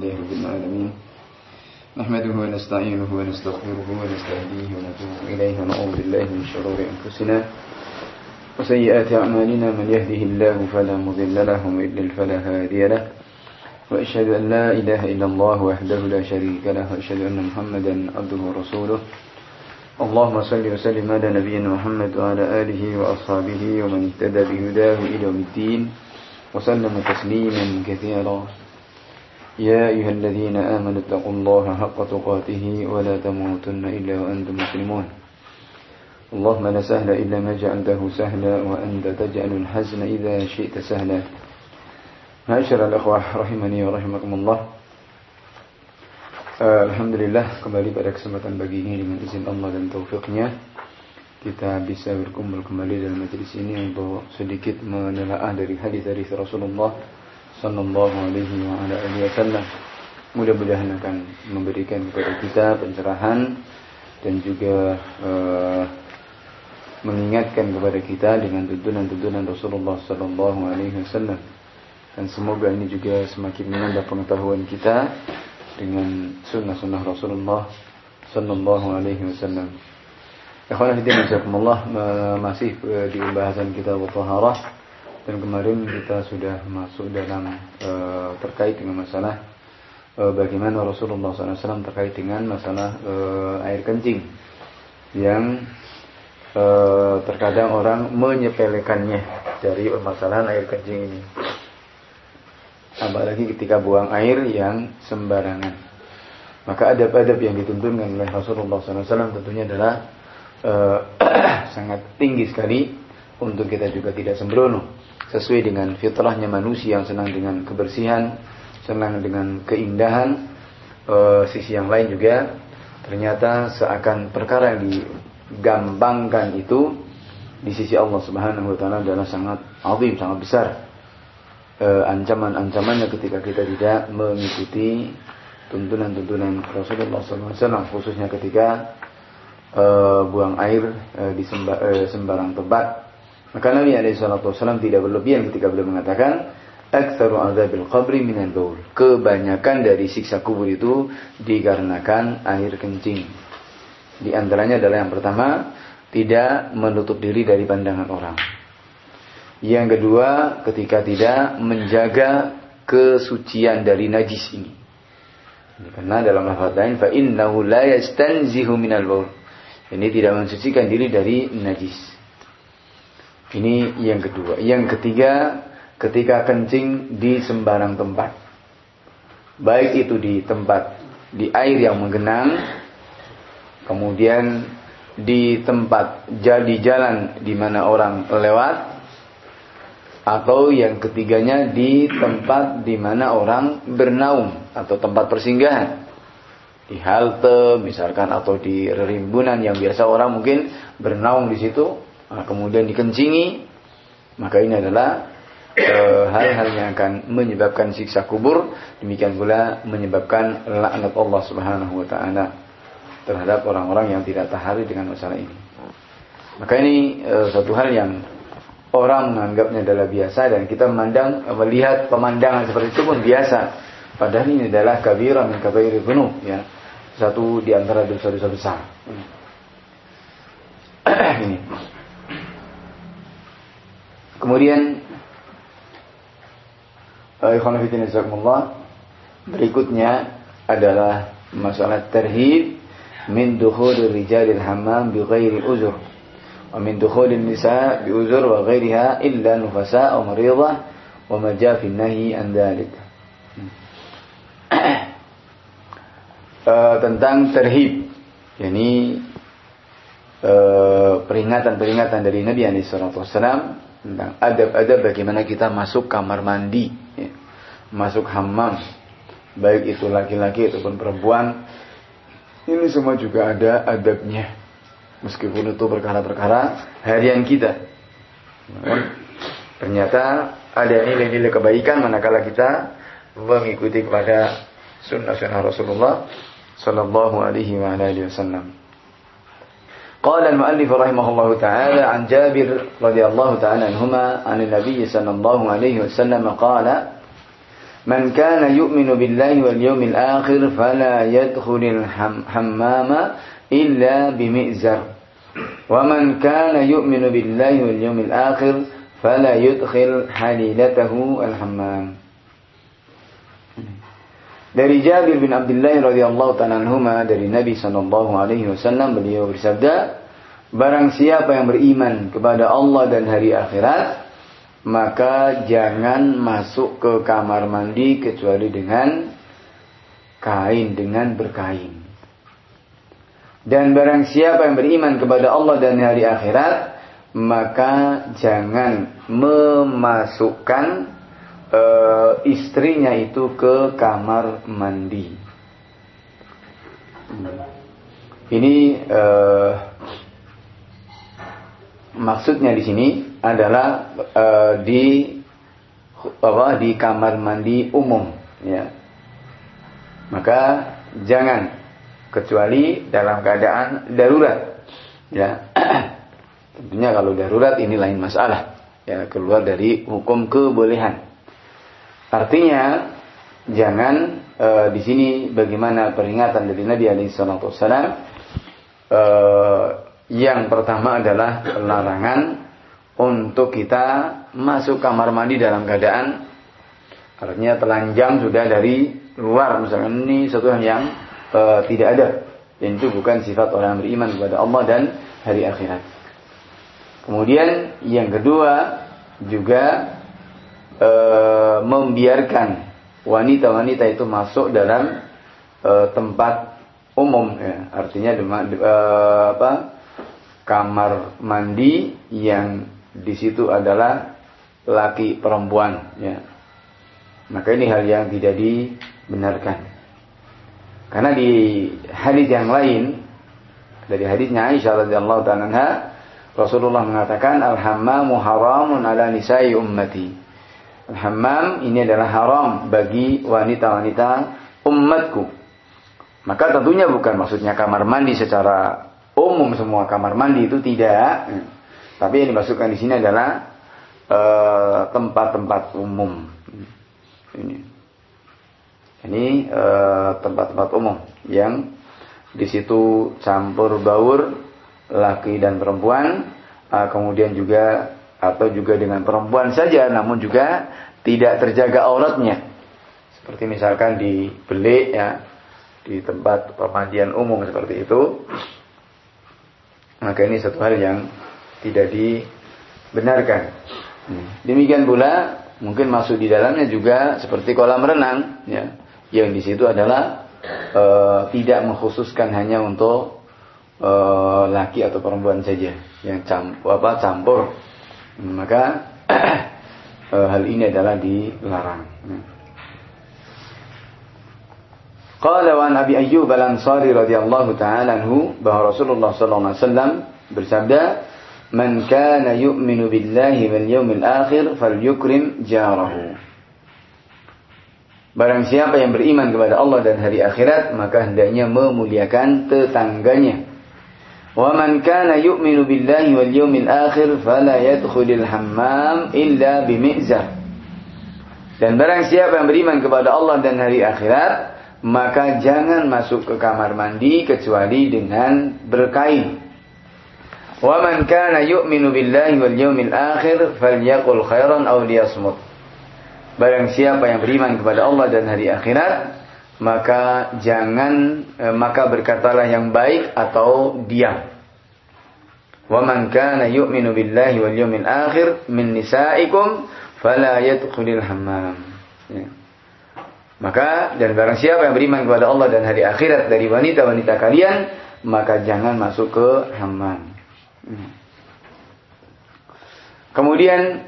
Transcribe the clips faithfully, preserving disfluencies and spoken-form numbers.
لله رب العالمين نحمده ونستعينه ونستغفره ونستهديه ونتوب إليه ونعوذ بالله من شرور أنفسنا وسيئات أعمالنا من يهده الله فلا مضل له ومن يضلل فلا هادي له وأشهد أن لا إله إلا الله وحده لا شريك له وأشهد أن محمدا عبده ورسوله اللهم صل وسلم على نبينا محمد وعلى آله وأصحابه ومن اهتدى بهداه إلى يوم الدين وسلم تسليما كثيرا يا أيها الذين آمنوا اتقوا الله حق تقاته ولا تموتن إلا وأنتم مسلمون اللهم لا سهل إلا ما جعلته سهلا وأنت تجعل الحزن إذا شئت سهلا معاشر الأخوة rahimani wa rahimakumullah. Alhamdulillah, kembali pada kesempatan pagi ini dengan izin Allah dan taufiknya kita bisa berkumpul kembali dalam majelis ini untuk sedikit menelaah dari hadis-hadis Rasulullah sallallahu alaihi wa ala alihi wasallam. Mudah-mudahan akan memberikan kepada kita pencerahan dan juga uh, mengingatkan kepada kita dengan tuntunan-tuntunan Rasulullah sallallahu alaihi wasallam. Dan semoga ini juga semakin menambah pengetahuan kita dengan sunnah-sunnah Rasulullah sallallahu alaihi wasallam. Ikhwan fillah jazakumullah, masih di pembahasan kitab Thaharah dan kemarin kita sudah masuk dalam uh, terkait dengan masalah uh, bagaimana Rasulullah sallallahu alaihi wasallam terkait dengan masalah uh, air kencing yang uh, terkadang orang menyepelekannya dari permasalahan air kencing ini. Apalagi ketika buang air yang sembarangan. Maka adab-adab yang dituntunkan oleh Rasulullah sallallahu alaihi wasallam tentunya adalah uh, sangat tinggi sekali untuk kita juga tidak sembrono. Sesuai dengan fitrahnya manusia yang senang dengan kebersihan, senang dengan keindahan. Uh, sisi yang lain juga ternyata seakan perkara yang digampangkan itu di sisi Allah Subhanahu wa taala adalah sangat azim, sangat besar. Uh, ancaman-ancamannya ketika kita tidak mengikuti tuntunan-tuntunan Rasulullah sallallahu alaihi wasallam, khususnya ketika uh, buang air uh, di semba, uh, sembarang tempat. Maka Nabi alaihi salatu wasallam tidak berlebihan ketika beliau mengatakan aktsaru azabil qabri minal baul. Kebanyakan dari siksa kubur itu dikarenakan air kencing. Di antaranya adalah yang pertama, tidak menutup diri dari pandangan orang. Yang kedua, ketika tidak menjaga kesucian dari najis ini. Karena dalam lafaz lain, fa innahu la yastanzihu minal baul. Ini tidak mensucikan diri dari najis. Ini yang kedua. Yang ketiga, ketika kencing di sembarang tempat. Baik itu di tempat di air yang menggenang, kemudian di tempat di jalan di mana orang lewat, atau yang ketiganya di tempat di mana orang bernaung atau tempat persinggahan, di halte misalkan atau di rimbunan yang biasa orang mungkin bernaung di situ, nah, kemudian dikencingi, maka ini adalah e, hal-hal yang akan menyebabkan siksa kubur. Demikian pula menyebabkan laknat Allah Subhanahu wa taala terhadap orang-orang yang tidak tahari dengan masalah ini. Maka ini e, satu hal yang orang menganggapnya adalah biasa dan kita memandang melihat pemandangan seperti itu pun biasa. Padahal ini adalah kabirah min kabairil dzunub, ya. Satu di antara dosa-dosa besar. Ini. Kemudian ikhwan fillah jazakumullah, berikutnya adalah masalah tarhib min dukhulil rijalil hammam bighairi uzur. ومن دخول النساء بأذر وغيرها إلا نفساء أو مريضة وما جاء في النهي عن ذلك. uh, tentang terhib, yakni uh, peringatan-peringatan dari Nabi alaihi salatu wasallam tentang adab-adab bagaimana kita masuk kamar mandi, ya. Masuk hammam, baik itu laki-laki ataupun perempuan. Ini semua juga ada adabnya. Meskipun itu perkara-perkara harian kita, ternyata ada nilai-nilai kebaikan manakala kita mengikuti kepada sunnah-sunnah Rasulullah sallallahu alaihi wa alihi wasallam. Qala al-mu'allif rahimahullahu ta'ala an Jabir radhiyallahu ta'ala anhuma an an-nabiy sallallahu alaihi wasallam qala Man kana yu'minu billahi wal yawmil akhir fala yadkhulul hammama illa bimi'zar. Wa man kana yu'minu billahi wal yawmil akhir fala yudkhil halilatahu al-hammam. Dari Jabir bin Abdullah radhiyallahu ta'ala anhuma, dari Nabi sallallahu alaihi wasallam, beliau bersabda, barang siapa yang beriman kepada Allah dan hari akhirat, maka jangan masuk ke kamar mandi kecuali dengan kain, dengan berkain. Dan barang siapa yang beriman kepada Allah dan hari akhirat, maka jangan memasukkan uh, istrinya itu ke kamar mandi. Ini uh, maksudnya di sini adalah uh, di apa di kamar mandi umum, ya. Maka jangan kecuali dalam keadaan darurat, ya. Tentunya kalau darurat ini lain masalah, ya, keluar dari hukum kebolehan. Artinya jangan uh, di sini bagaimana peringatan dari Nabi alaihi salatu wasallam, uh, yang pertama adalah larangan untuk kita masuk kamar mandi dalam keadaan artinya telanjang sudah dari luar, misalkan ini sesuatu yang uh, tidak ada, dan itu bukan sifat orang yang beriman kepada Allah dan hari akhirat. Kemudian yang kedua juga uh, membiarkan wanita-wanita itu masuk dalam uh, tempat umum, ya. Artinya uh, apa kamar mandi yang di situ adalah laki perempuan, ya. Maka ini hal yang tidak dibenarkan. Karena di hadis yang lain, dari hadisnya Aisyah radhiyallahu ta'ala anha, Rasulullah mengatakan, al-hammamu haramun ala nisa'i ummati. Al-hammam ini adalah haram bagi wanita-wanita umatku. Maka tentunya bukan maksudnya kamar mandi secara umum, semua kamar mandi itu tidak. Tapi yang dimaksudkan di sini adalah uh, tempat-tempat umum. Ini, ini uh, tempat-tempat umum yang di situ campur baur laki dan perempuan, uh, kemudian juga atau juga dengan perempuan saja, namun juga tidak terjaga auratnya. Seperti misalkan di belik, ya, di tempat pemandian umum seperti itu. Maka ini satu hal yang tidak dibenarkan. Demikian pula mungkin masuk di dalamnya juga seperti kolam renang, ya, yang di situ adalah e, tidak mengkhususkan hanya untuk e, laki atau perempuan saja, yang campur, apa, campur. Maka e, hal ini adalah dilarang. Qala wa Nabi Ayyub al-Ansari radhiyallahu ta'ala anhu, bahwa Rasulullah sallallahu alaihi wasallam bersabda, man kana yu'minu billahi wal yawmil akhir falyukrim jarahu. Barang siapa yang beriman kepada Allah dan hari akhirat, maka hendaknya memuliakan tetangganya. Wa man kana yu'minu billahi wal yawmil akhir fala yadkhulul hammam illa bimi'zar. Dan barang siapa yang beriman kepada Allah dan hari akhirat, maka jangan masuk ke kamar mandi kecuali dengan berkain. Wa man kana yu'minu billahi wal yawmil akhir falyaqul khairan aw liyasmut. Barang siapa yang beriman kepada Allah dan hari akhirat, maka jangan eh, maka berkatalah yang baik atau diam. Wa man kana yu'minu billahi wal yawmil akhir min nisaikum fala yadkhulul hammam. Ya. Maka dan barang siapa yang beriman kepada Allah dan hari akhirat dari wanita-wanita kalian, maka jangan masuk ke hammam. Kemudian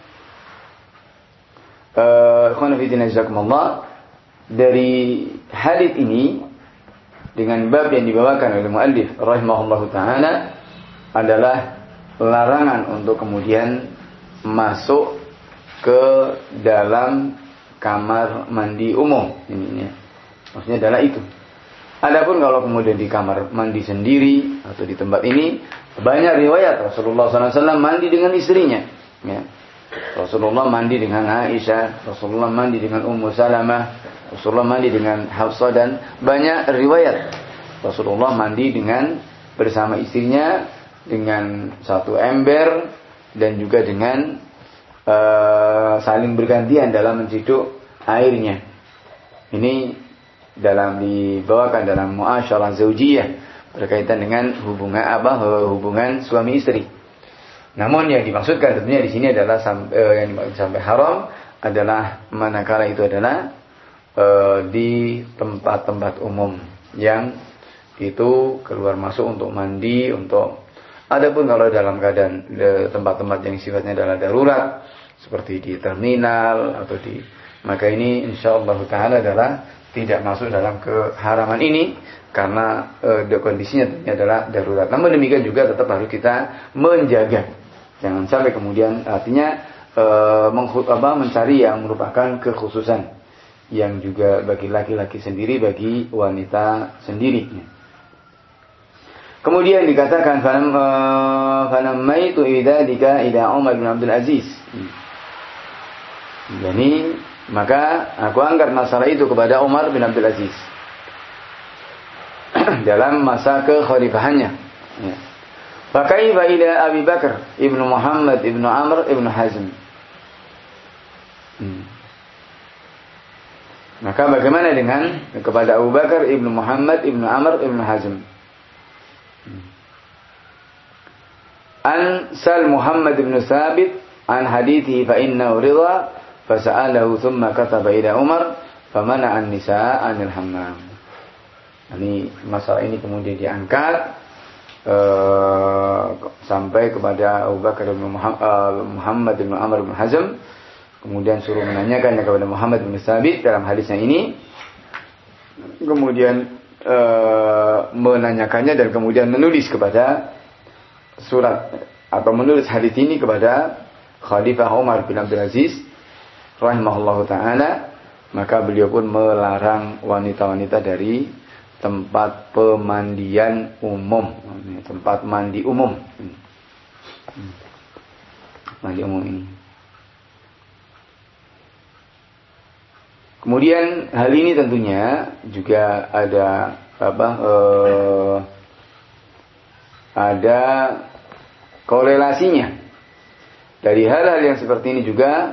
uh, dari hadits ini dengan bab yang dibawakan oleh muallif rahimahullahu taala adalah larangan untuk kemudian masuk ke dalam kamar mandi umum. Ini, ya. Maksudnya adalah itu. Adapun kalau kemudian di kamar mandi sendiri atau di tempat ini, banyak riwayat Rasulullah sallallahu alaihi wasallam mandi dengan istrinya. Ya. Rasulullah mandi dengan Aisyah, Rasulullah mandi dengan Ummu Salamah, Rasulullah mandi dengan Hafsah, dan banyak riwayat Rasulullah mandi dengan bersama istrinya dengan satu ember dan juga dengan uh, saling bergantian dalam menciduk airnya. Ini dalam dibawakan dalam muasyarah zaujiyah berkaitan dengan hubungan apa hubungan suami istri. Namun yang dimaksudkan tentunya di sini adalah sampai, uh, yang dimaksud sampai haram adalah manakala itu adalah uh, di tempat-tempat umum yang itu keluar masuk untuk mandi, untuk adapun kalau dalam keadaan tempat-tempat yang sifatnya adalah darurat seperti di terminal atau di, maka ini insyaallah taala adalah tidak masuk dalam keharaman ini karena e, kondisinya adalah darurat. Namun demikian juga tetap harus kita menjaga, jangan sampai kemudian artinya e, mengkhut, apa, mencari yang merupakan kekhususan yang juga bagi laki-laki sendiri, bagi wanita sendiri. Kemudian dikatakan fanammaitu idzalika ila Umar bin Abdul Aziz. Jadi maka aku angkat masalah itu kepada Umar bin Abdul Aziz dalam masa kekhalifahannya. Ya. Fakaifa ila Abi Bakar ibnu Muhammad ibnu Amr ibnu Hazm. Hmm. Maka bagaimana dengan kepada Abu Bakar ibnu Muhammad ibnu Amr ibnu Hazm? Hmm. An Sal Muhammad ibnu Thabit an hadithi fa innahu ridha fasa'alahu thumma kataba ila Umar famana an-nisaa 'anil hammam. Ini masalah ini kemudian diangkat uh, sampai kepada Abu Bakar bin Muhammad, uh, Muhammad bin Amr bin Hazm, kemudian suruh menanyakannya kepada Muhammad bin Thabit dalam hadisnya ini, kemudian uh, menanyakannya dan kemudian menulis kepada surat atau menulis hadis ini kepada Khalifah Umar bin Abdul Aziz rahimahullahu ta'ala. Maka beliau pun melarang wanita-wanita dari tempat pemandian umum, tempat mandi umum, mandi umum ini. Kemudian hal ini tentunya juga ada apa? Eh, ada korelasinya dari hal-hal yang seperti ini juga.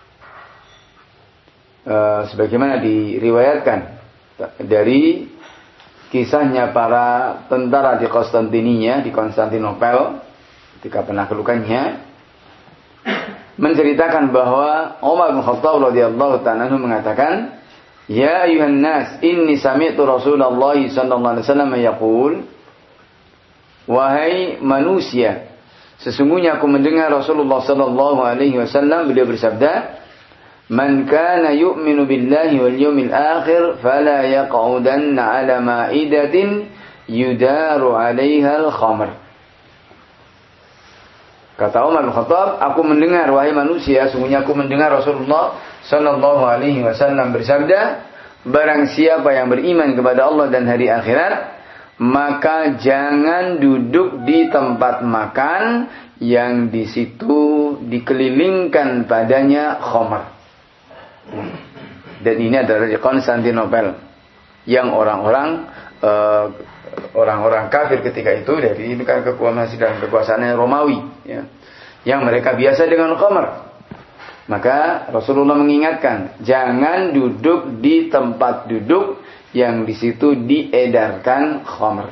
Uh, sebagaimana diriwayatkan dari kisahnya para tentara di Konstantinia, di Konstantinopel ketika penaklukannya, menceritakan bahwa Umar bin Khattab radhiyallahu ta'ala anhu mengatakan, "Ya ayuhan nas, inni sami'tu Rasulullah sallallahu alaihi wasallam yaqul," wahai manusia, sesungguhnya aku mendengar Rasulullah sallallahu alaihi wasallam beliau bersabda, "Man kana yu'minu billahi wal yawmil akhir fala yaq'udanna 'ala ma'idatin yudaru 'alaiha al-khamr." Kata Umar bin Khattab, aku mendengar wahai manusia, sungguhnya aku mendengar Rasulullah sallallahu alaihi wasallam bersabda, barang siapa yang beriman kepada Allah dan hari akhirat, maka jangan duduk di tempat makan yang di situ dikelilingkan padanya khamr. Dan ini adalah di Konstantinopel yang orang-orang uh, orang-orang kafir ketika itu, dari ini kan kekuasaan dan kekuasaannya Romawi, ya, yang mereka biasa dengan khamr. Maka Rasulullah mengingatkan, jangan duduk di tempat duduk yang di situ diedarkan khamr.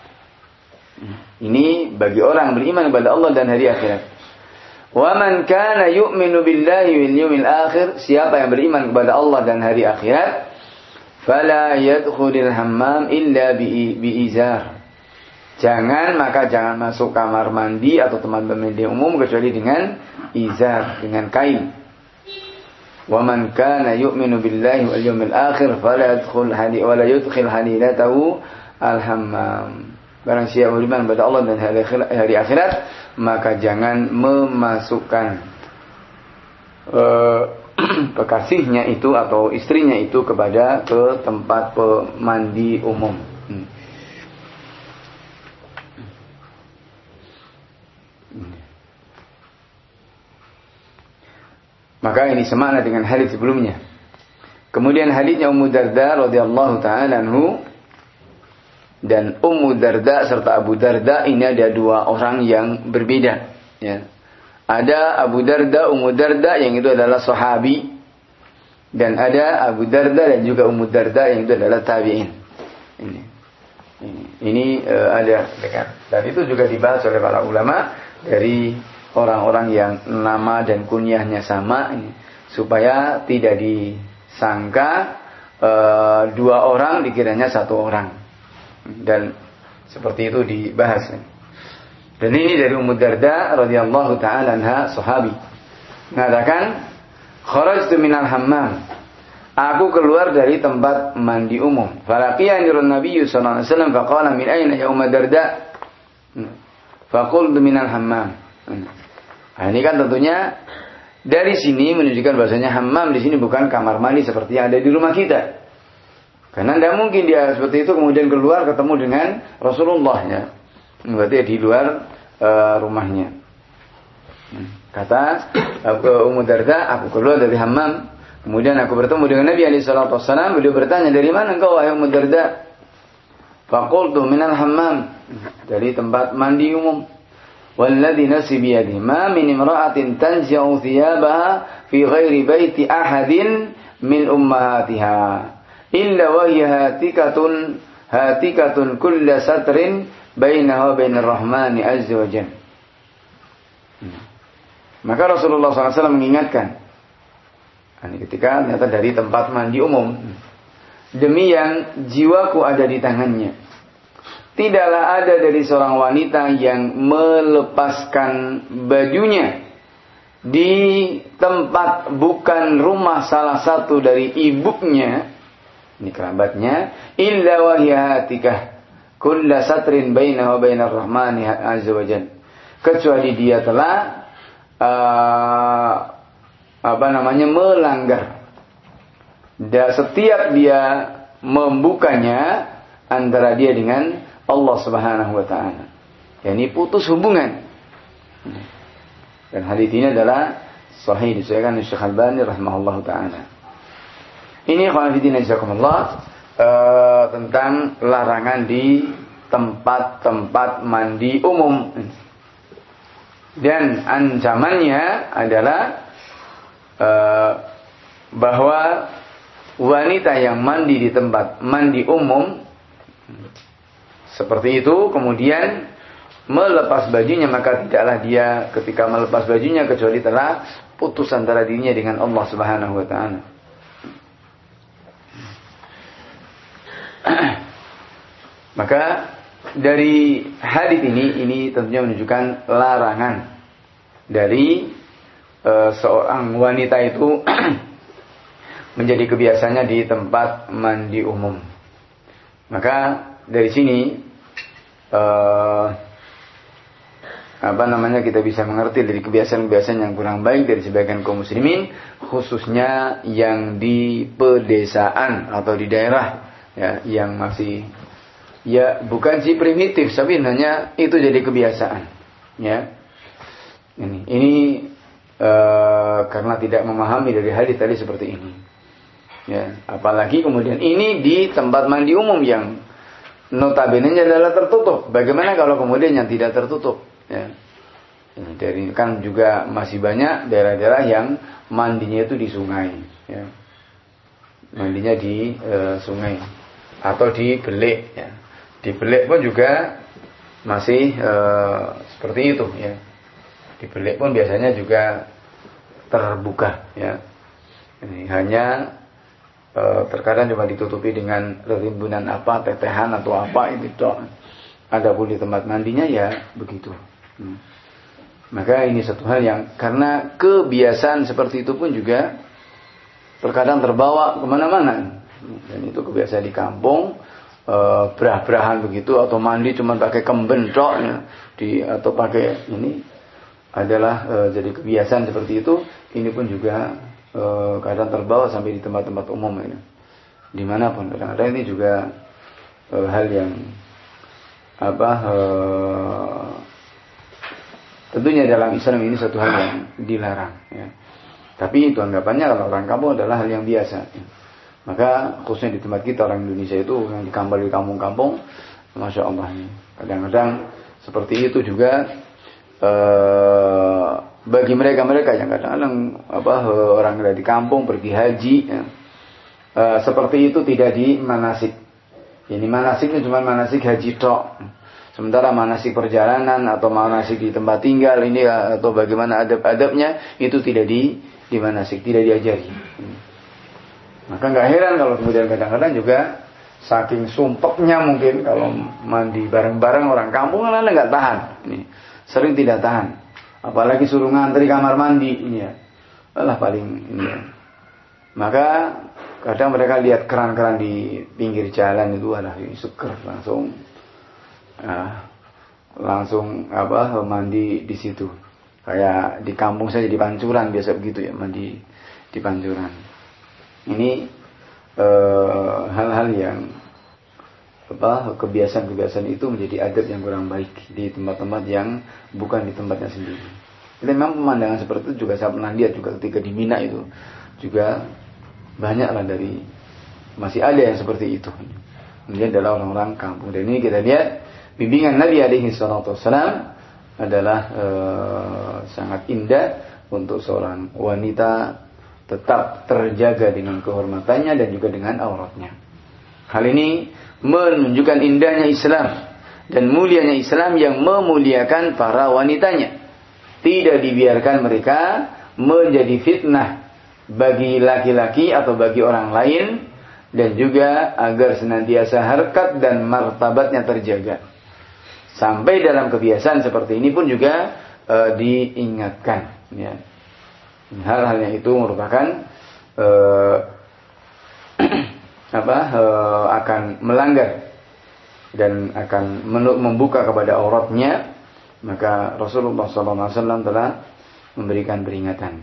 Ini bagi orang beriman kepada Allah dan hari akhirat. Wa man kana yu'minu billahi wal yawmil akhir, siapa yang beriman kepada Allah dan hari akhirat, fala yadkhulul hammam illa bi izar. Jangan, maka jangan masuk kamar mandi atau tempat mandi umum kecuali dengan izar, dengan kain. Wa man kana yu'minu billahi wal yawmil akhir fala yadkhul hadi wa la yudkhil halilatahu al hammam. Barang siapa beriman kepada Allah dan hari akhirat, maka jangan memasukkan uh, kekasihnya itu atau istrinya itu kepada ke tempat mandi umum. Hmm. Maka ini semakna dengan hadis sebelumnya. Kemudian hadisnya Ummu Darda radhiyallahu taala anhu, dan Ummu Darda serta Abu Darda ini ada dua orang yang berbeda, ya. Ada Abu Darda, Ummu Darda yang itu adalah sahabi, dan ada Abu Darda dan juga Ummu Darda yang itu adalah tabi'in. Ini ini, ini uh, ada dekat. Dan itu juga dibahas oleh para ulama dari orang-orang yang nama dan kunyahnya sama ini, supaya tidak disangka uh, dua orang dikiranya satu orang, dan seperti itu dibahas. Dan ini dari Ummu Darda radhiyallahu taala anha, sahabi, mengatakan, kharajtu minal hammam, aku keluar dari tempat mandi umum. Falaqiyani Nabi sallallahu alaihi wasallam faqala min aina ya Ummu Darda? Faqultu minal hammam. Nah, ini kan tentunya dari sini menunjukkan bahasanya hammam di sini bukan kamar mandi seperti yang ada di rumah kita. Karena tidak mungkin dia seperti itu kemudian keluar ketemu dengan Rasulullah, ya. Berarti di luar uh, rumahnya. Kata Ummu Darda, aku keluar dari hammam, kemudian aku bertemu dengan Nabi alaihi salatu wasallam. Beliau bertanya, dari mana engkau wahai Ummu Darda? Faqultu minal hammam, dari tempat mandi umum. Walladzi nafsi biyadihi ma min imra'atin tanzi'u thiyabaha fi ghairi baiti ahadin min ummahatiha illa wa hiya hatikatun hatikatun kulla satrin bainaha wa bainar rahmani azza wa jalla. Maka Rasulullah shallallahu alaihi wasallam mengingatkan, ini ketika ternyata dari tempat mandi umum, demi yang jiwaku ada di tangannya, tidaklah ada dari seorang wanita yang melepaskan bajunya di tempat bukan rumah salah satu dari ibunya, ini kerabatnya, illa wahiyatikah kulla satrin bainahu wa bainar rahmani azza wa jalla, kecuali dia telah uh, apa namanya melanggar, dan setiap dia membukanya antara dia dengan Allah Subhanahu wa taala, yakni putus hubungan. Dan hadis ini adalah sahih, disahihkan oleh Syekh Al-Albani rahimahullahu taala. Ini khawafidina jazakumullah uh, tentang larangan di tempat-tempat mandi umum. Dan ancamannya adalah uh, bahwa wanita yang mandi di tempat mandi umum seperti itu kemudian melepas bajunya, maka tidaklah dia ketika melepas bajunya kecuali telah putus antara dirinya dengan Allah Subhanahu wa taala. Maka dari hadis ini ini tentunya menunjukkan larangan dari e, seorang wanita itu menjadi kebiasaannya di tempat mandi umum. Maka dari sini Uh, apa namanya kita bisa mengerti dari kebiasaan-kebiasaan yang kurang baik dari sebagian kaum muslimin, khususnya yang di pedesaan atau di daerah, ya, yang masih ya bukan sih primitif, tapi hanya itu jadi kebiasaan, ya. Ini ini uh, karena tidak memahami dari hadis tadi seperti ini, ya. Apalagi kemudian ini di tempat mandi umum yang notabene-nya adalah tertutup. Bagaimana kalau kemudian yang tidak tertutup? Ya. Dari kan juga masih banyak daerah-daerah yang mandinya itu di sungai. Ya. Mandinya di e, sungai atau di belik. Ya. Di belik pun juga masih e, seperti itu. Ya. Di belik pun biasanya juga terbuka. Ya. Ini hanya terkadang cuma ditutupi dengan rimbunan apa, tetehan atau apa itu toh. Adapun di tempat mandinya ya begitu. Hmm. Maka ini satu hal yang karena kebiasaan seperti itu pun juga terkadang terbawa kemana-mana. Dan itu kebiasaan di kampung, e, berah-berahan begitu atau mandi cuma pakai kemben tok, ya, di atau pakai ini adalah e, jadi kebiasaan seperti itu. Ini pun juga E, kadang terbawa sampai di tempat-tempat umum ini, dimanapun. Kadang-kadang ini juga e, hal yang apa e, tentunya dalam Islam ini satu hal yang dilarang, ya. Tapi itu anggapannya kalau orang kampung adalah hal yang biasa. Maka khususnya di tempat kita orang Indonesia itu yang di kampung di kampung-kampung, masya Allah nih. Kadang-kadang seperti itu juga eh, bagi mereka-mereka yang kadang-kadang apa orang dari kampung pergi haji, ya, eh, seperti itu tidak di manasik. Ini manasiknya cuma manasik haji tok. Sementara manasik perjalanan atau manasik di tempat tinggal ini atau bagaimana adab-adabnya itu tidak di di manasik, tidak diajari. Maka nggak heran kalau kemudian kadang-kadang juga saking sumpeknya mungkin kalau mandi bareng-bareng orang kampung kan nggak tahan. Ini sering tidak tahan. Apalagi suruh ngantri kamar mandi ini ya. Alah paling ini ya. Maka kadang mereka lihat keran-keran di pinggir jalan itu adalah seger langsung. Nah, langsung apa mandi di situ. Kayak di kampung saja di Pancuran biasa begitu ya, mandi di Pancuran. Ini eh, hal-hal yang apa kebiasaan-kebiasaan itu menjadi adab yang kurang baik di tempat-tempat yang bukan di tempatnya sendiri. Jadi memang pemandangan seperti itu juga saya pernah lihat juga ketika di Mina itu juga banyaklah dari masih ada yang seperti itu. Ini adalah orang-orang kampung. Dan ini kita lihat bimbingan Nabi alaihi salatu wassalam adalah e, sangat indah untuk seorang wanita tetap terjaga dengan kehormatannya dan juga dengan auratnya. Hal ini menunjukkan indahnya Islam dan mulianya Islam yang memuliakan para wanitanya. Tidak dibiarkan mereka menjadi fitnah bagi laki-laki atau bagi orang lain dan juga agar senantiasa harkat dan martabatnya terjaga. Sampai dalam kebiasaan seperti ini pun juga e, diingatkan. Ya. Hal-hal yang itu merupakan e, apa e, akan melanggar dan akan membuka kepada auratnya. Maka Rasulullah shallallahu alaihi wasallam telah memberikan peringatan.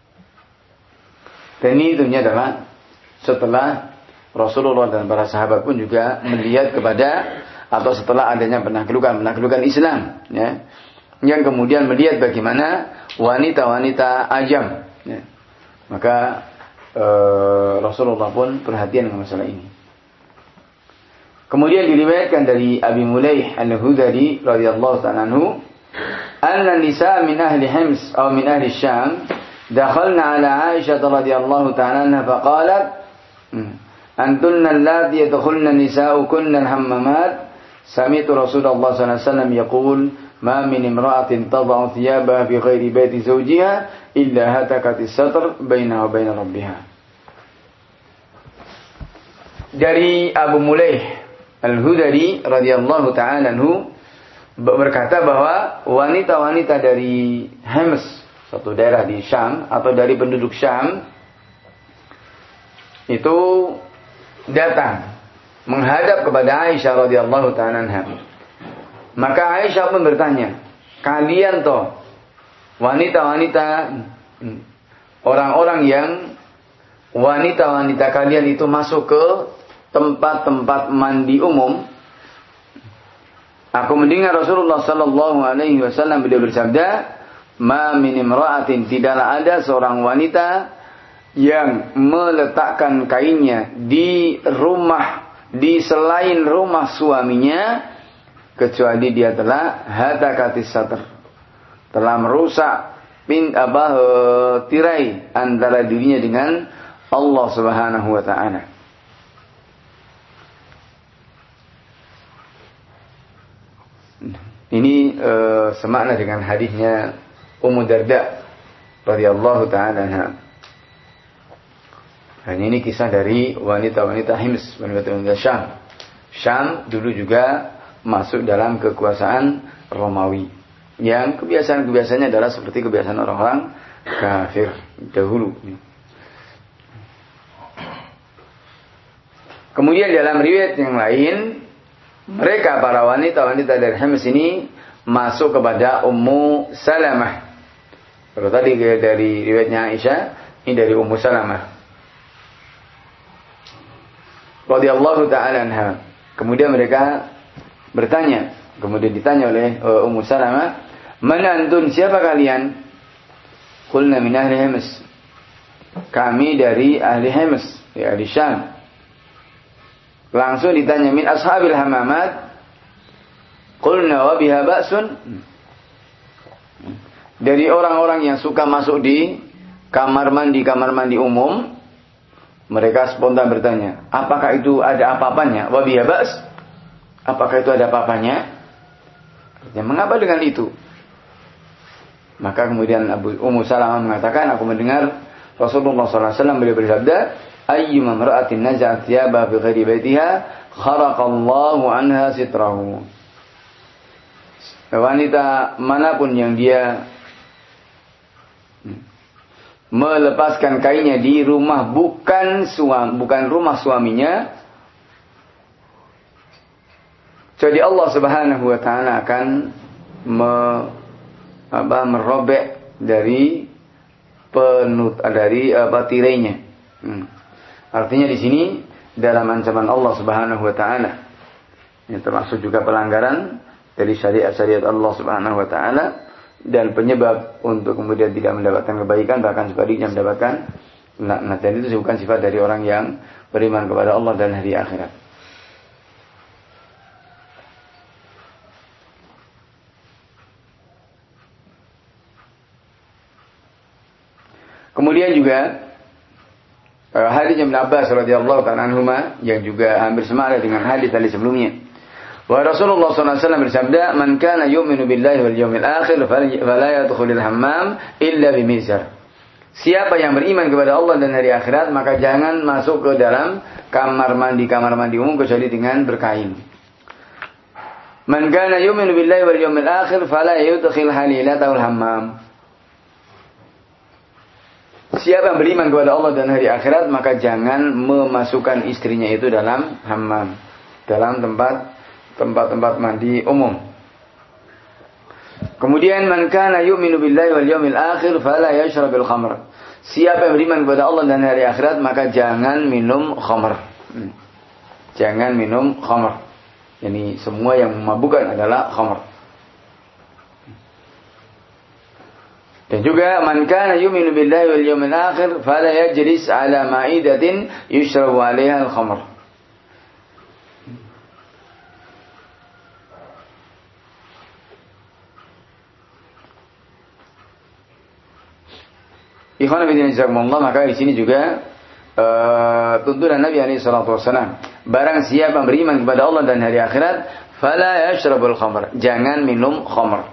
Dan ini tentunya adalah setelah Rasulullah dan para sahabat pun juga melihat kepada atau setelah adanya penaklukan-penaklukan Islam, ya, yang kemudian melihat bagaimana wanita-wanita ajam, ya. Maka e, Rasulullah pun perhatian dengan masalah ini. Kemudian diriwayatkan dari Abi Mulaih Al-Hudari radhiyallahu ta'ala anhu, anna nisa min ahli Hims atau min ahli Syam dakhalna ala Aisyah radhiyallahu ta'ala anha faqalat antunna allati yadkhulna nisa'ukunna al-hammamat sami'tu Rasulullah sallallahu alaihi wasallam yaqul ma min imra'atin tad'u thiyabaha fi ghairi baiti zawjiha illa hatakatis satr bainaha wa bain rabbiha. Dari Abu Mulaih Al-Hudari radhiyallahu ta'ala anhu berkata bahwa wanita-wanita dari Hims, suatu daerah di Syam atau dari penduduk Syam itu datang menghadap kepada Aisyah radhiyallahu ta'ala anha. Maka Aisyah pun bertanya, kalian toh wanita-wanita orang-orang yang wanita-wanita kalian itu masuk ke tempat-tempat mandi umum. Aku mendengar Rasulullah sallallahu alaihi wasallam beliau bersabda, "Ma min imra'atin, tidaklah ada seorang wanita yang meletakkan kainnya di rumah di selain rumah suaminya kecuali dia telah hatakatis satr, telah merusak pin apa e, tirai antara dirinya dengan Allah Subhanahu wa taala." Ini e, semakna dengan hadisnya Ummu Darda radhiyallahu ta'ala anha. Dan ini kisah dari wanita-wanita Hims, wanita-wanita Syam. Syam dulu juga masuk dalam kekuasaan Romawi. Yang kebiasaan-kebiasaannya adalah seperti kebiasaan orang-orang kafir dahulu. Kemudian dalam riwayat yang lain, mereka para wanita-wanita dari Hims ini masuk kepada Ummu Salamah. Kalau tadi dari riwayatnya Aisyah, ini dari Ummu Salamah radhiyallahu ta'ala anha. Kemudian mereka bertanya, kemudian ditanya oleh uh, Ummu Salamah, "Man antun, siapa kalian?" "Qulna min ahli Hims." kami dari ahli Hims, dari ahli Syam. Langsung ditanya, min ashabil hamamat, qulna wa biha ba'sun. Dari orang-orang yang suka masuk di kamar mandi, kamar mandi umum, mereka spontan bertanya, apakah itu ada apa-apanya? Wa biha ba's? Apakah itu ada apa-apanya? Ya, mengapa dengan itu? Maka kemudian Abu Ummu Salamah mengatakan, aku mendengar Rasulullah sallallahu alaihi wasallam beliau bersabda, ayyuma imra'atin naza'at thiyaba fi ghairi baitiha kharaqallahu anha sitrahu. Wanita manapun yang dia melepaskan kainnya di rumah bukan suami, bukan rumah suaminya, jadi Allah Subhanahu wa taala akan me, apa, merobek dari penut dari apa tirainya. Hmm. Artinya di sini dalam ancaman Allah Subhanahu wa taala. Ini termasuk juga pelanggaran dari syariat-syariat Allah Subhanahu wa taala dan penyebab untuk kemudian tidak mendapatkan kebaikan, bahkan sebaliknya mendapatkan laknat. Dan itu bukan sifat dari orang yang beriman kepada Allah dan hari akhirat. Kemudian juga hadis Ibnu Abbas radhiyallahu ta'ala anhuma yang juga hampir sama dengan hadis tadi sebelumnya. Wa Rasulullah sallallahu alaihi wasallam bersabda, "Man kana yu'minu billahi wal yawmil akhir fala yadkhulul hammam illa bimizar." Siapa yang beriman kepada Allah dan hari akhirat, maka jangan masuk ke dalam kamar mandi kamar mandi umum kecuali dengan berkain. Man kana yu'minu billahi wal yawmil akhir fala yudkhil halilatahu hammam. Siapa yang beriman kepada Allah dan hari akhirat, maka jangan memasukkan istrinya itu dalam hammam, dalam tempat tempat-tempat mandi umum. Kemudian man kana yu'minu billahi wal yawmil akhir fala yashrabil khamr. Siapa yang beriman kepada Allah dan hari akhirat, maka jangan minum khamr. Jangan minum khamr. Yani semua yang memabukkan adalah khamr. Dan juga man kana yu'minu billahi wal yawmil akhir fala yajlis ala ma'idatin yushrabu 'alaiha al-khamr. Ikhwan fillah jazakumullah, maka di sini juga uh, tuntunan Nabi alaihi salatu wasallam, barang siapa beriman kepada Allah dan hari akhirat, fala yashrabul khamr, jangan minum khamr.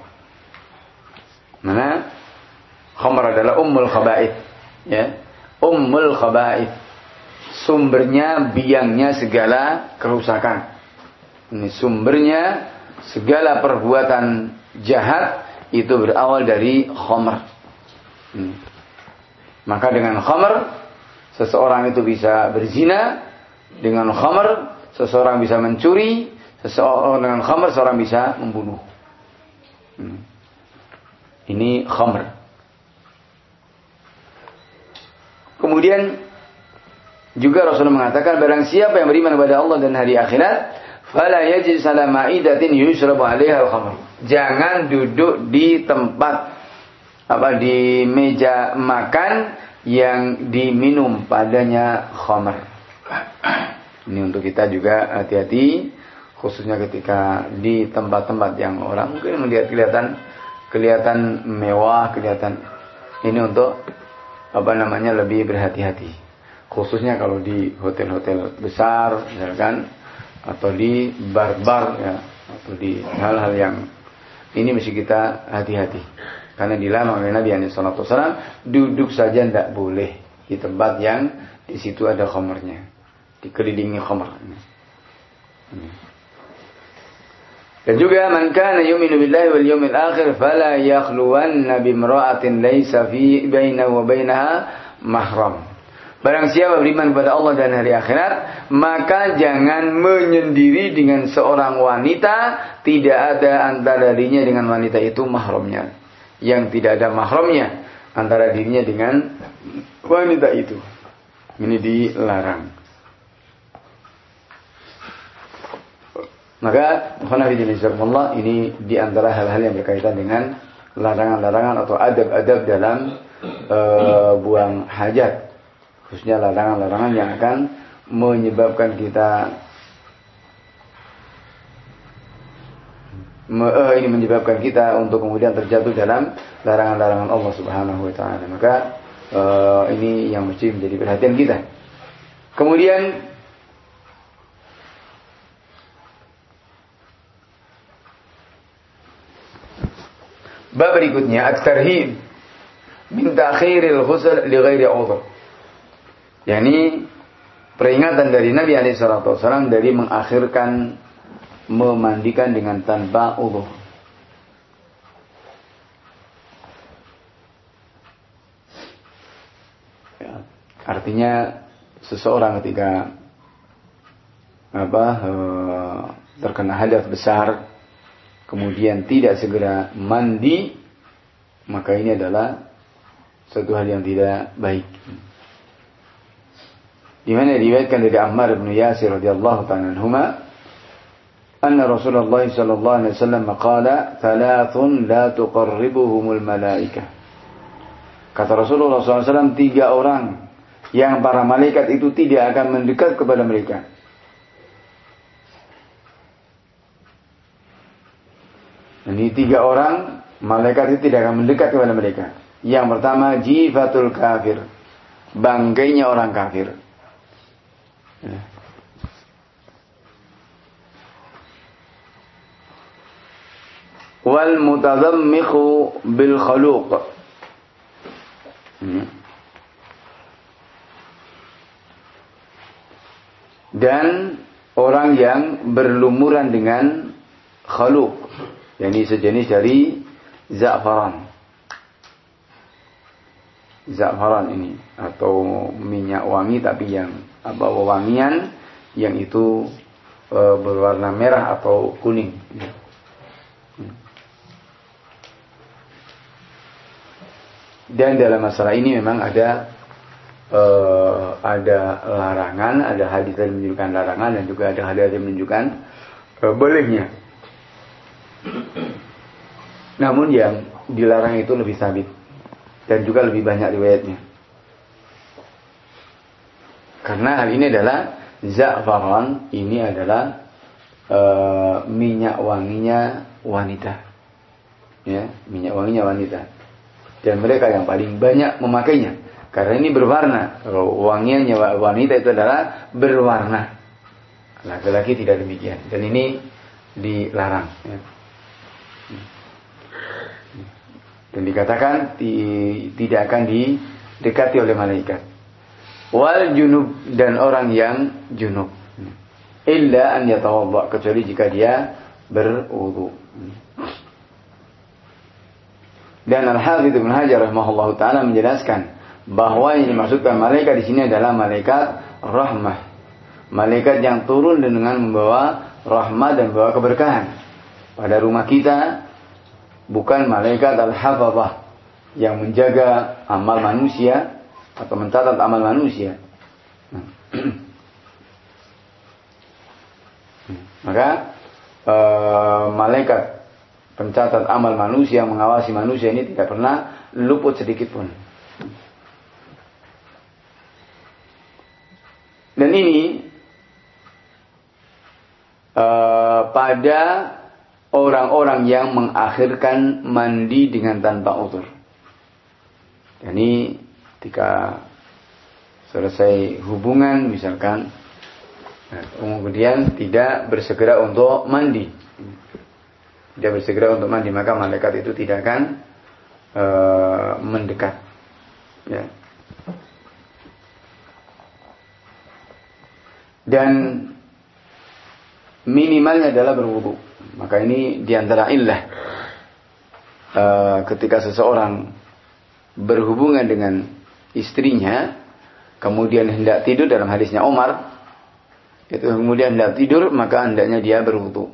Mana? Khamr adalah ummul khaba'ith, ya. Ummul khaba'ith. Sumbernya, biangnya segala kerusakan. Ini sumbernya segala perbuatan jahat itu berawal dari khamr. Hmm. Maka dengan khamr seseorang itu bisa berzina, dengan khamr seseorang bisa mencuri, seseorang dengan khamr seseorang bisa membunuh. Hmm. Ini khamr. Kemudian juga Rasulullah mengatakan, barang siapa yang beriman kepada Allah dan hari akhirat, fala yajlis ala ma'idatin yushrabu 'alaiha al-khamr. Jangan duduk di tempat apa di meja makan yang diminum padanya khamr. Ini untuk kita juga hati-hati, khususnya ketika di tempat-tempat yang orang mungkin melihat kelihatan kelihatan mewah, kelihatan ini untuk apa namanya lebih berhati-hati. Khususnya kalau di hotel-hotel besar misalkan, atau di bar-bar ya, atau di hal-hal yang ini mesti kita hati-hati. Karena dilarang oleh Nabi shallallahu alaihi wasallam duduk saja tidak boleh di tempat yang di situ ada khamrnya, dikelilingi khamr. Dan juga man kana yu'minu billahi wal yawmil akhir fala yakhluwanna bimra'atin laysa fi bainahu wa bainaha mahram. Barang siapa beriman kepada Allah dan hari akhirat, maka jangan menyendiri dengan seorang wanita tidak ada antara dirinya dengan wanita itu mahramnya. Yang tidak ada mahramnya antara dirinya dengan wanita itu. Ini dilarang. Maka ini di antara hal-hal yang berkaitan dengan larangan-larangan atau adab-adab dalam uh, buang hajat. khususnya larangan-larangan yang akan menyebabkan kita me, eh, ini menyebabkan kita untuk kemudian terjatuh dalam larangan-larangan Allah Subhanahu wa taala. Maka eh, ini yang mesti menjadi perhatian kita. Kemudian bab berikutnya at-tarhib min ta'khiril ghusl li ghairi 'udhr. yakni peringatan dari Nabi alaihi salatu wasallam dari mengakhirkan memandikan dengan tanpa udhur. Ya, artinya seseorang ketika apa e, terkena hadas besar kemudian tidak segera mandi, maka ini adalah suatu hal yang tidak baik. Di mana diriwayatkan dari Ammar bin Yasir radhiyallahu ta'ala anhuma, anna Rasulullah sallallahu alaihi wasallam qala, "Thalathun la tuqarribuhumul malaikah." Kata Rasulullah sallallahu alaihi wasallam, tiga orang yang para malaikat itu tidak akan mendekat kepada mereka. Ini tiga orang malaikat itu tidak akan mendekat kepada mereka. Yang pertama, jifatul kafir, bangkainya orang kafir. Ya. Wal mutadhammikhu bil khaluq. Ya. Dan orang yang berlumuran dengan khaluq, yakni sejenis dari za'faran. Za'faran ini atau minyak wangi tapi yang apa wewangian yang itu e, berwarna merah atau kuning. Dan dalam masalah ini memang ada e, ada larangan, ada hadis yang menunjukkan larangan dan juga ada hadis yang menunjukkan e, bolehnya. Namun yang dilarang itu lebih sabit dan juga lebih banyak riwayatnya. Karena hal ini adalah za'faran, ini adalah e, minyak wanginya wanita. Ya, minyak wanginya wanita. Dan mereka yang paling banyak memakainya. Karena ini berwarna. Kalau wangiannya wanita itu adalah berwarna. Laki-laki tidak demikian. Dan ini dilarang. Ya. Dan dikatakan tidak akan didekati oleh malaikat. Wal junub, dan orang yang junub. Illa an yatawadda, kecuali jika dia berwudu. Dan Al-Hafidz Ibnu Hajar rahimahullahu taala menjelaskan bahwa yang dimaksudkan malaikat di sini adalah malaikat rahmah. Malaikat yang turun dengan membawa rahmah dan membawa keberkahan pada rumah kita, bukan malaikat al-hafazah yang menjaga amal manusia atau mencatat amal manusia. Maka e, malaikat pencatat amal manusia yang mengawasi manusia ini tidak pernah luput sedikit pun. Dan ini e, pada orang-orang yang mengakhirkan mandi dengan tanpa uzur. Yani ketika selesai hubungan misalkan, kemudian tidak bersegera untuk mandi, tidak bersegera untuk mandi, maka malaikat itu tidak akan e, mendekat. Ya. Dan minimalnya adalah berwudu. Maka ini diantara illah e, ketika seseorang berhubungan dengan istrinya, kemudian hendak tidur, dalam hadisnya Umar, itu kemudian hendak tidur, maka hendaknya dia berwudu.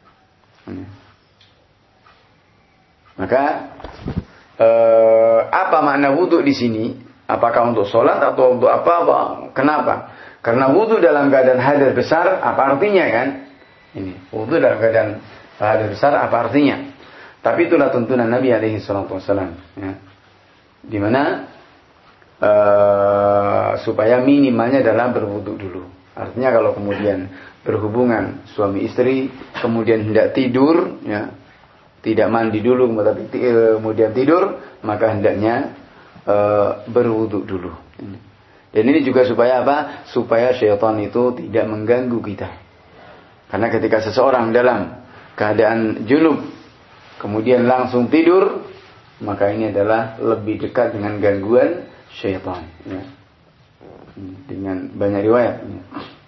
Maka e, apa makna wudu di sini? Apakah untuk sholat atau untuk apa? Apa? Kenapa? Karena wudu dalam keadaan hadas besar, apa artinya kan? Ini wudu dalam keadaan hadas besar, apa artinya? Tapi itulah tuntunan Nabi alaihi salatu wasallam. Ya. Di mana uh, supaya minimalnya adalah berwudu dulu. Artinya kalau kemudian berhubungan suami istri, kemudian hendak tidur, ya, tidak mandi dulu, kemudian tidur, maka hendaknya uh, berwudu dulu. Dan ini juga supaya apa? Supaya syaitan itu tidak mengganggu kita. Karena ketika seseorang dalam keadaan junub, kemudian langsung tidur, maka ini adalah lebih dekat dengan gangguan syaitan. Ya. Dengan banyak riwayat. Ya.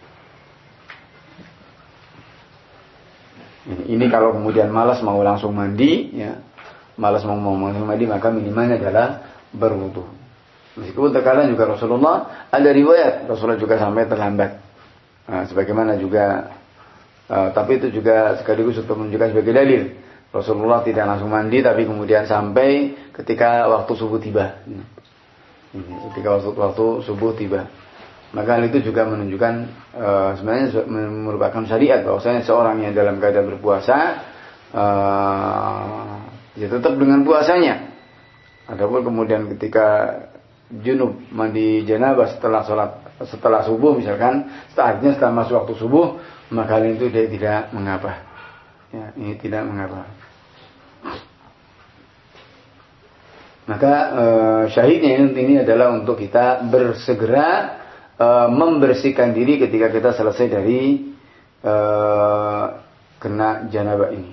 Ini kalau kemudian malas mau langsung mandi, ya, malas mau mau langsung mandi, maka minimalnya adalah berwudu. Meskipun terkadang juga Rasulullah ada riwayat Rasulullah juga sampai terlambat. Nah, sebagaimana juga, uh, tapi itu juga sekaligus untuk menunjukkan sebagai dalil. Rasulullah tidak langsung mandi, tapi kemudian sampai ketika waktu subuh tiba. Ini, ketika waktu, waktu subuh tiba. Maka hal itu juga menunjukkan uh, sebenarnya merupakan syariat bahwasanya seorang yang dalam keadaan berpuasa uh, ya tetap dengan puasanya. Adapun kemudian ketika junub mandi janabah setelah sholat setelah subuh misalkan, setelahnya setelah masuk waktu subuh, maka hal itu dia tidak mengapa. Ya, ini tidak mengapa. Maka uh, syahidnya ini adalah untuk kita bersegera Uh, membersihkan diri ketika kita selesai dari uh, kena janabah ini.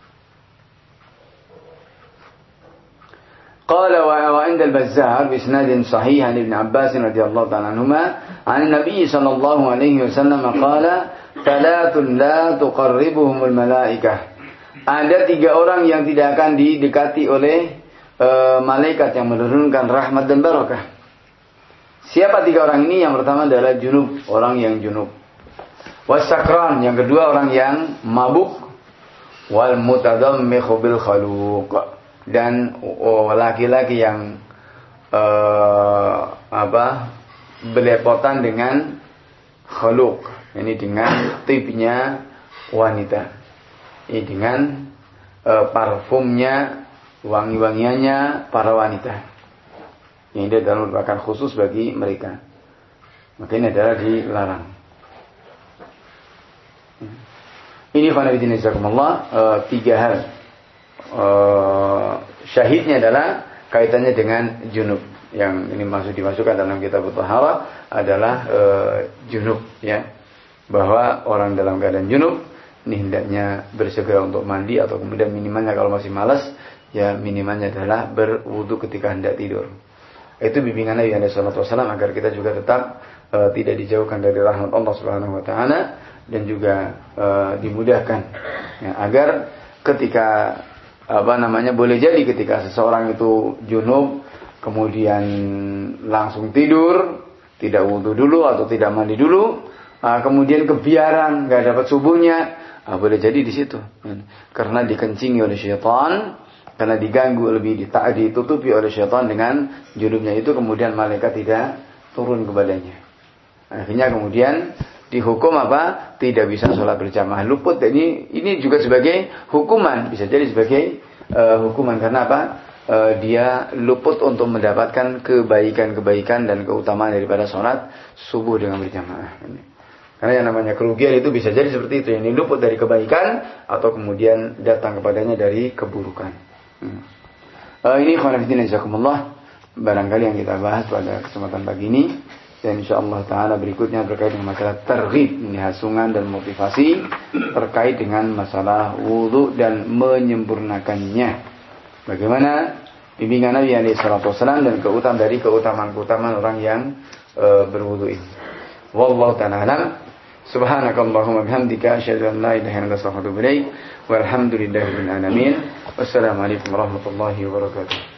Qala wa 'inda al-Bazzar bi isnadin sahih an Ibn Abbas radhiyallahu ta'ala anhuma 'an Nabi sallallahu alaihi wasallam qala thalathun la tuqarribuhumul malaikah. Ada tiga orang yang tidak akan didekati oleh uh, malaikat yang menurunkan rahmat dan barakah. Siapa tiga orang ini? Yang pertama adalah junub, orang yang junub. Wasakran, yang kedua orang yang mabuk. Wal mutadammihu bil khaluq, dan oh, laki-laki yang uh, apa? belepotan dengan khaluq, ini dengan tipnya wanita. Ini dengan uh, parfumnya, wangi-wangiannya para wanita. Yang ini adalah merupakan khusus bagi mereka. Maka ini adalah dilarang. Ini khonabidin jazakumullah, uh, tiga hal. Uh, syahidnya adalah kaitannya dengan junub. Yang ini masuk dimasukkan dalam kitab Thaharah adalah uh, junub, ya. Bahwa orang dalam keadaan junub ini hendaknya bersegera untuk mandi, atau kemudian minimalnya kalau masih malas, ya minimalnya adalah berwudu ketika hendak tidur. Itu bimbingan Nabi sallallahu alaihi wasallam agar kita juga tetap uh, tidak dijauhkan dari rahmat Allah Subhanahu wa taala, dan juga uh, dimudahkan, ya, agar ketika apa namanya boleh jadi ketika seseorang itu junub kemudian langsung tidur, tidak wudu dulu atau tidak mandi dulu, uh, kemudian kebiaran nggak dapat subuhnya, uh, boleh jadi di situ, ya, karena dikencingi oleh syaitan. Karena diganggu, lebih ditutupi oleh syaitan dengan junubnya itu, kemudian malaikat tidak turun kepadanya. Akhirnya kemudian dihukum apa? Tidak bisa sholat berjamaah, luput. Ini ini juga sebagai hukuman, bisa jadi sebagai uh, hukuman karena apa? Uh, dia luput untuk mendapatkan kebaikan-kebaikan dan keutamaan daripada sholat subuh dengan berjamaah. Karena yang namanya kerugian itu bisa jadi seperti itu, yang luput dari kebaikan atau kemudian datang kepadanya dari keburukan. Hmm. Uh, ini khonafidin jazakumullah, barangkali yang kita bahas pada kesempatan pagi ini, dan insyaallah taala berikutnya berkait dengan masalah targhib, ini hasungan dan motivasi terkait dengan masalah wudu dan menyempurnakannya. Bagaimana bimbingan Nabi sallallahu alaihi wasallam dan keutamaan dari keutamaan-keutamaan orang yang uh, berwudu ini. Wallahu ta'ala alam. Subhanakallahumma bihamdika asyhadu an la ilaha illa anta astaghfiruka wa atubu ilaik. Walhamdulillahirabbil alamin. Wassalamualaikum warahmatullahi wabarakatuh.